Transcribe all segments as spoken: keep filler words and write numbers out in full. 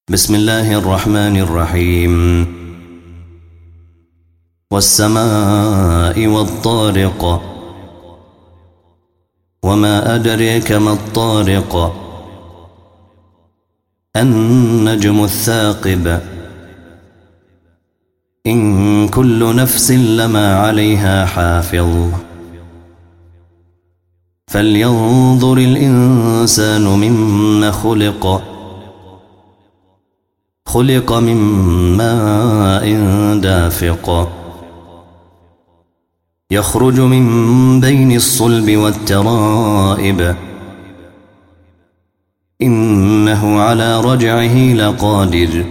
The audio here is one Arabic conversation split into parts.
بسم الله الرحمن الرحيم. والسماء والطارق وما أدريك ما الطارق النجم الثاقب إن كل نفس لما عليها حافظ فلينظر الإنسان مما خلق خلق من ماء دافق يخرج من بين الصلب والترائب إنه على رجعه لقادر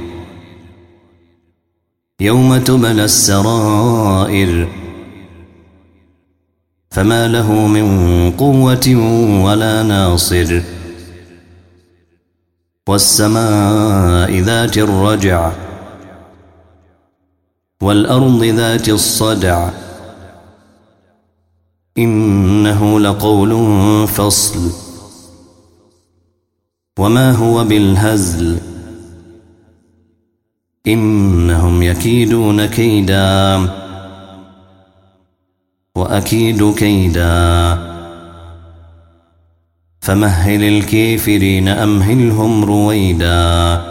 يوم تبلى السرائر فما له من قوة ولا ناصر والسماء ذات الرجع والأرض ذات الصدع إنه لقول فصل وما هو بالهزل إنهم يكيدون كيدا وأكيد كيدا فمهل الكافرين أمهلهم رويدا